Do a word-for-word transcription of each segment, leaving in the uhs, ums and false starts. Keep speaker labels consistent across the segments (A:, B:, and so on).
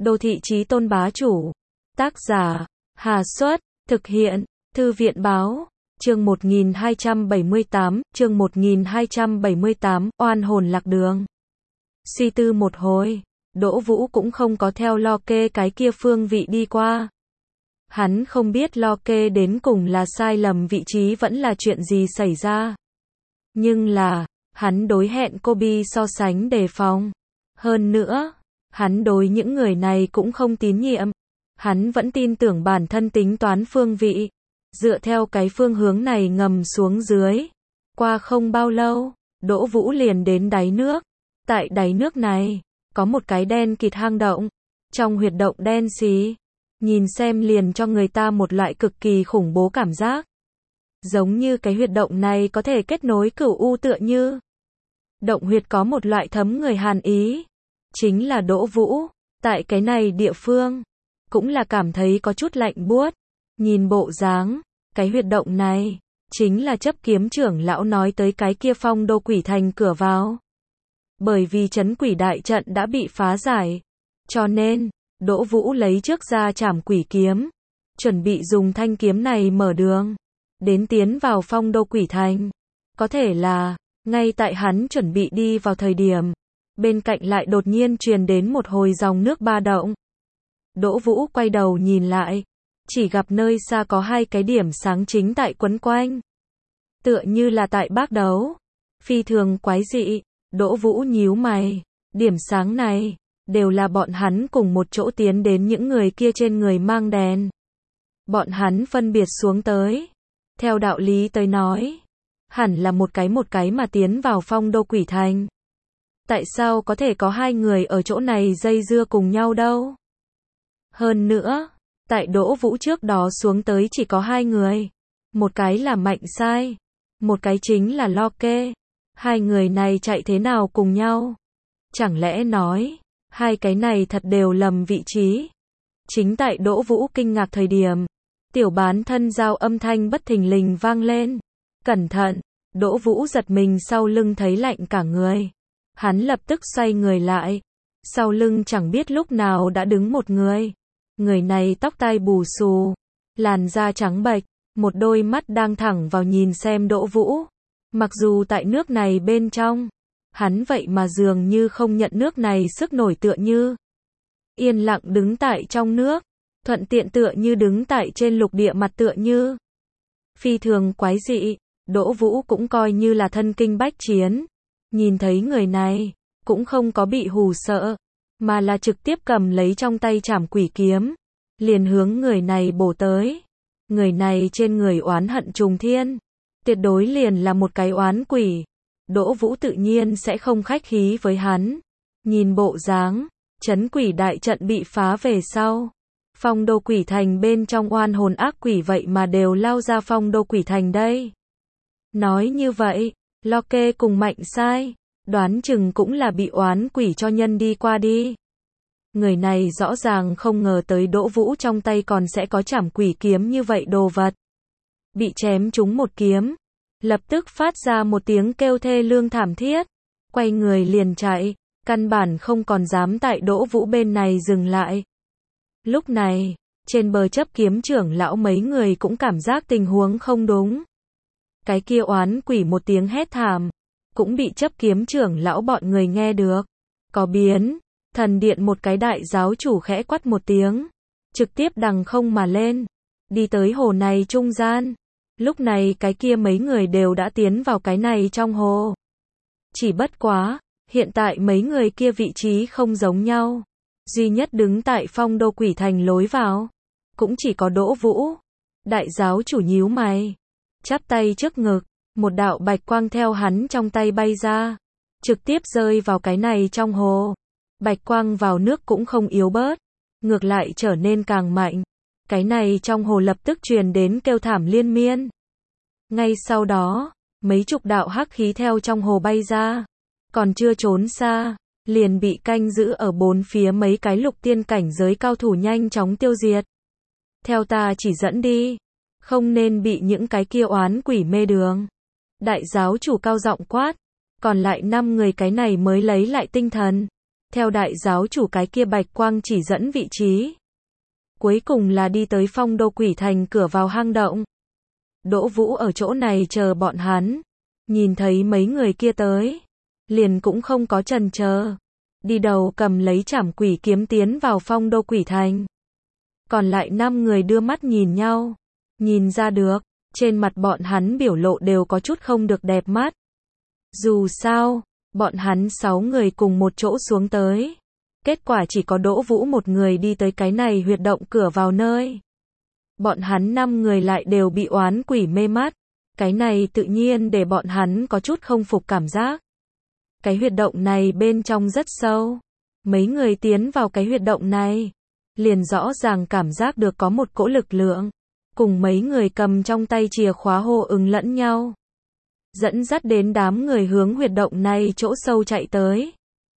A: Đô thị chí tôn bá chủ. Tác giả, Hà Xuất, thực hiện, Thư viện báo, chương một nghìn hai trăm bảy mươi tám, chương một nghìn hai trăm bảy mươi tám, oan hồn lạc đường. Suy tư một hồi, Đỗ Vũ cũng không có theo Lo Kê cái kia phương vị đi qua. Hắn không biết Lo Kê đến cùng là sai lầm vị trí vẫn là chuyện gì xảy ra. Nhưng là, hắn đối hẹn cô Bi so sánh đề phòng. Hơn nữa, hắn đối những người này cũng không tín nhiệm. Hắn vẫn tin tưởng bản thân tính toán phương vị. Dựa theo cái phương hướng này ngầm xuống dưới. Qua không bao lâu, Đỗ Vũ liền đến đáy nước. Tại đáy nước này, có một cái đen kịt hang động. Trong huyệt động đen xí, nhìn xem liền cho người ta một loại cực kỳ khủng bố cảm giác. Giống như cái huyệt động này có thể kết nối cửu u tựa như. Động huyệt có một loại thấm người hàn ý. Chính là Đỗ Vũ, tại cái này địa phương, cũng là cảm thấy có chút lạnh buốt. Nhìn bộ dáng, cái huyệt động này, chính là chấp kiếm trưởng lão nói tới cái kia Phong Đô Quỷ Thành cửa vào. Bởi vì trấn quỷ đại trận đã bị phá giải, cho nên, Đỗ Vũ lấy trước ra trảm quỷ kiếm, chuẩn bị dùng thanh kiếm này mở đường, đến tiến vào Phong Đô Quỷ Thành. Có thể là, ngay tại hắn chuẩn bị đi vào thời điểm, bên cạnh lại đột nhiên truyền đến một hồi dòng nước ba động. Đỗ Vũ quay đầu nhìn lại, chỉ gặp nơi xa có hai cái điểm sáng chính tại quấn quanh. Tựa như là tại bác đấu. Phi thường quái dị, Đỗ Vũ nhíu mày, điểm sáng này, đều là bọn hắn cùng một chỗ tiến đến những người kia trên người mang đèn. Bọn hắn phân biệt xuống tới. Theo đạo lý tới nói, hẳn là một cái một cái mà tiến vào Phong Đô Quỷ Thành. Tại sao có thể có hai người ở chỗ này dây dưa cùng nhau đâu? Hơn nữa, tại Đỗ Vũ trước đó xuống tới chỉ có hai người. Một cái là Mạnh Sai, một cái chính là Lo Kê. Hai người này chạy thế nào cùng nhau? Chẳng lẽ nói, hai cái này thật đều lầm vị trí? Chính tại Đỗ Vũ kinh ngạc thời điểm, tiểu bán thân dao âm thanh bất thình lình vang lên. Cẩn thận, Đỗ Vũ giật mình sau lưng thấy lạnh cả người. Hắn lập tức xoay người lại. Sau lưng chẳng biết lúc nào đã đứng một người. Người này tóc tai bù xù, làn da trắng bệch, một đôi mắt đang thẳng vào nhìn xem Đỗ Vũ. Mặc dù tại nước này bên trong, hắn vậy mà dường như không nhận nước này sức nổi tựa như. Yên lặng đứng tại trong nước, thuận tiện tựa như đứng tại trên lục địa mặt tựa như. Phi thường quái dị, Đỗ Vũ cũng coi như là thân kinh bách chiến. Nhìn thấy người này, cũng không có bị hù sợ, mà là trực tiếp cầm lấy trong tay trảm quỷ kiếm, liền hướng người này bổ tới. Người này trên người oán hận trùng thiên, tuyệt đối liền là một cái oán quỷ. Đỗ Vũ tự nhiên sẽ không khách khí với hắn. Nhìn bộ dáng, trấn quỷ đại trận bị phá về sau, Phong Đô Quỷ Thành bên trong oan hồn ác quỷ vậy mà đều lao ra Phong Đô Quỷ Thành đây. Nói như vậy, Lo Kê cùng Mạnh Sai, đoán chừng cũng là bị oán quỷ cho nhân đi qua đi. Người này rõ ràng không ngờ tới Đỗ Vũ trong tay còn sẽ có trảm quỷ kiếm như vậy đồ vật. Bị chém trúng một kiếm, lập tức phát ra một tiếng kêu thê lương thảm thiết, quay người liền chạy, căn bản không còn dám tại Đỗ Vũ bên này dừng lại. Lúc này, trên bờ chấp kiếm trưởng lão mấy người cũng cảm giác tình huống không đúng. Cái kia oán quỷ một tiếng hét thảm, cũng bị chấp kiếm trưởng lão bọn người nghe được. Có biến, thần điện một cái đại giáo chủ khẽ quát một tiếng, trực tiếp đằng không mà lên, đi tới hồ này trung gian. Lúc này cái kia mấy người đều đã tiến vào cái này trong hồ. Chỉ bất quá, hiện tại mấy người kia vị trí không giống nhau. Duy nhất đứng tại Phong Đô Quỷ Thành lối vào, cũng chỉ có Đỗ Vũ. Đại giáo chủ nhíu mày, chắp tay trước ngực, một đạo bạch quang theo hắn trong tay bay ra, trực tiếp rơi vào cái này trong hồ. Bạch quang vào nước cũng không yếu bớt, ngược lại trở nên càng mạnh. Cái này trong hồ lập tức truyền đến kêu thảm liên miên. Ngay sau đó, mấy chục đạo hắc khí theo trong hồ bay ra, còn chưa trốn xa, liền bị canh giữ ở bốn phía mấy cái lục tiên cảnh giới cao thủ nhanh chóng tiêu diệt. Theo ta chỉ dẫn đi, không nên bị những cái kia oán quỷ mê đường. Đại giáo chủ cao giọng quát, còn lại năm người cái này mới lấy lại tinh thần. theo đại giáo chủ cái kia bạch quang chỉ dẫn vị trí. Cuối cùng là đi tới Phong Đô Quỷ Thành cửa vào hang động. Đỗ Vũ ở chỗ này chờ bọn hắn, nhìn thấy mấy người kia tới, liền cũng không có chần chờ, đi đầu cầm lấy Trảm Quỷ kiếm tiến vào Phong Đô Quỷ Thành. Còn lại năm người đưa mắt nhìn nhau, nhìn ra được, trên mặt bọn hắn biểu lộ đều có chút không được đẹp mắt. Dù sao, bọn hắn sáu người cùng một chỗ xuống tới, kết quả chỉ có Đỗ Vũ một người đi tới cái này huyệt động cửa vào nơi. Bọn hắn năm người lại đều bị oán quỷ mê mắt, cái này tự nhiên để bọn hắn có chút không phục cảm giác. Cái huyệt động này bên trong rất sâu, mấy người tiến vào cái huyệt động này, liền rõ ràng cảm giác được có một cỗ lực lượng, cùng mấy người cầm trong tay chìa khóa hô ứng lẫn nhau, dẫn dắt đến đám người hướng huyệt động này chỗ sâu chạy tới.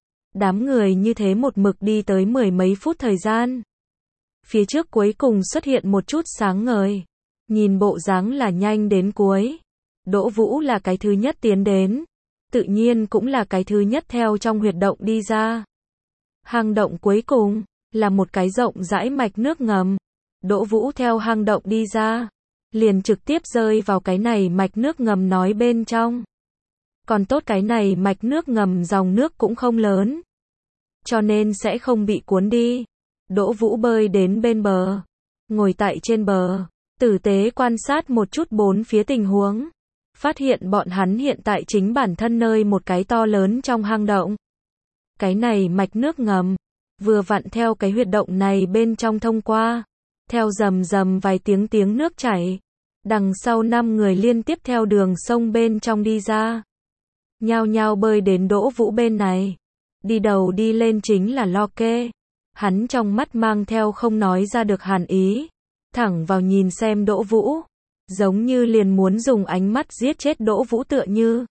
A: Đám người như thế một mực đi tới mười mấy phút thời gian. Phía trước cuối cùng xuất hiện một chút sáng ngời, nhìn bộ dáng là nhanh đến cuối. Đỗ Vũ là cái thứ nhất tiến đến, tự nhiên cũng là cái thứ nhất theo trong huyệt động đi ra. Hang động cuối cùng là một cái rộng rãi mạch nước ngầm. Đỗ Vũ theo hang động đi ra, liền trực tiếp rơi vào cái này mạch nước ngầm nói bên trong. Còn tốt cái này mạch nước ngầm dòng nước cũng không lớn, cho nên sẽ không bị cuốn đi. Đỗ Vũ bơi đến bên bờ, ngồi tại trên bờ, tử tế quan sát một chút bốn phía tình huống, phát hiện bọn hắn hiện tại chính bản thân nơi một cái to lớn trong hang động. Cái này mạch nước ngầm, vừa vặn theo cái huyệt động này bên trong thông qua, theo rầm rầm vài tiếng tiếng nước chảy, đằng sau năm người liên tiếp theo đường sông bên trong đi ra, nhao nhao bơi đến Đỗ Vũ bên này. Đi đầu đi lên chính là Lo Kê, hắn trong mắt mang theo không nói ra được hàn ý, thẳng vào nhìn xem Đỗ Vũ, giống như liền muốn dùng ánh mắt giết chết Đỗ Vũ tựa như.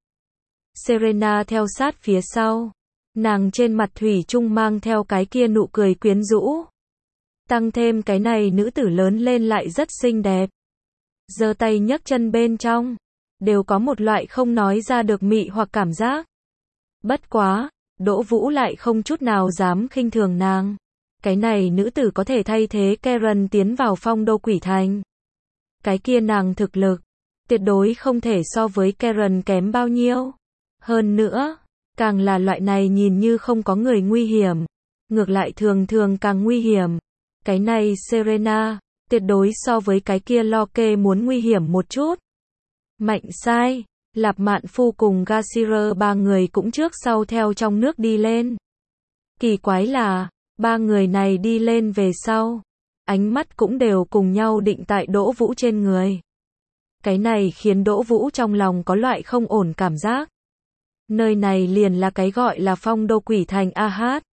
A: Serena theo sát phía sau, nàng trên mặt thủy chung mang theo cái kia nụ cười quyến rũ, tăng thêm cái này nữ tử lớn lên lại rất xinh đẹp, giơ tay nhấc chân bên trong, đều có một loại không nói ra được mị hoặc cảm giác. Bất quá, Đỗ Vũ lại không chút nào dám khinh thường nàng. Cái này nữ tử có thể thay thế Karen tiến vào Phong Đô Quỷ Thành. Cái kia nàng thực lực, tuyệt đối không thể so với Karen kém bao nhiêu. Hơn nữa, càng là loại này nhìn như không có người nguy hiểm, ngược lại thường thường càng nguy hiểm. Cái này Serena, tuyệt đối so với cái kia Lo Kê muốn nguy hiểm một chút. Mạnh Sai, Lạp Mạn Phu cùng Garcia ba người cũng trước sau theo trong nước đi lên. Kỳ quái là, ba người này đi lên về sau, ánh mắt cũng đều cùng nhau định tại Đỗ Vũ trên người. Cái này khiến Đỗ Vũ trong lòng có loại không ổn cảm giác. Nơi này liền là cái gọi là Phong Đô Quỷ Thành a hát.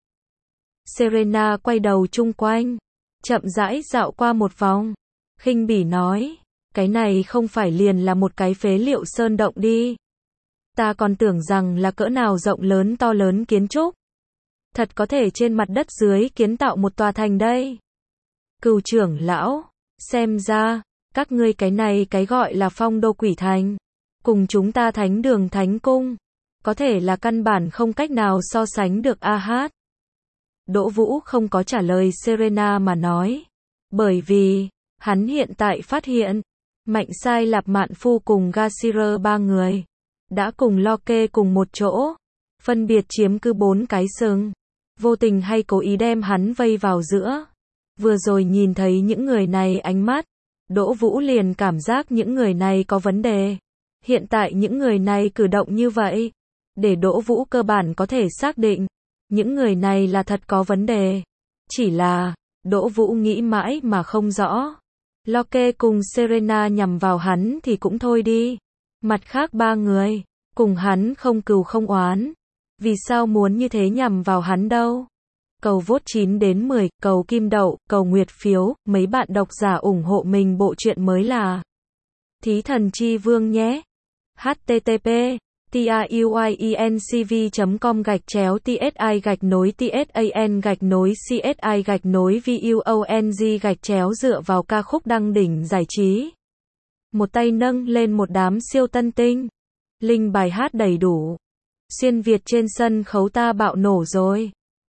A: Serena quay đầu chung quanh, chậm rãi dạo qua một vòng, khinh bỉ nói, cái này không phải liền là một cái phế liệu sơn động đi. Ta còn tưởng rằng là cỡ nào rộng lớn to lớn kiến trúc. Thật có thể trên mặt đất dưới kiến tạo một tòa thành đây. Cừu trưởng lão, xem ra, các ngươi cái này cái gọi là Phong Đô Quỷ Thành, cùng chúng ta Thánh Đường Thánh Cung, có thể là căn bản không cách nào so sánh được a hát. Đỗ Vũ không có trả lời Serena mà nói, bởi vì, hắn hiện tại phát hiện, Mạnh Sai Lạp Mạn Phu cùng Garcia ba người, đã cùng Lo Kê cùng một chỗ, phân biệt chiếm cứ bốn cái sừng, vô tình hay cố ý đem hắn vây vào giữa. Vừa rồi nhìn thấy những người này ánh mắt, Đỗ Vũ liền cảm giác những người này có vấn đề. Hiện tại những người này cử động như vậy, để Đỗ Vũ cơ bản có thể xác định, những người này là thật có vấn đề. Chỉ là, Đỗ Vũ nghĩ mãi mà không rõ. Lo Kê cùng Serena nhằm vào hắn thì cũng thôi đi. Mặt khác ba người, cùng hắn không cừu không oán. Vì sao muốn như thế nhằm vào hắn đâu? Cầu vote chín đến mười, cầu kim đậu, cầu nguyệt phiếu, mấy bạn độc giả ủng hộ mình bộ truyện mới là Thí Thần Chi Vương nhé. H T T P truyencv chấm com gạch chéo tsi gạch nối tsan gạch nối csi gạch nối vuong gạch chéo dựa vào ca khúc đăng đỉnh giải trí. Một tay nâng lên một đám siêu tân tinh. Linh bài hát đầy đủ. Xuyên Việt trên sân khấu ta bạo nổ rồi.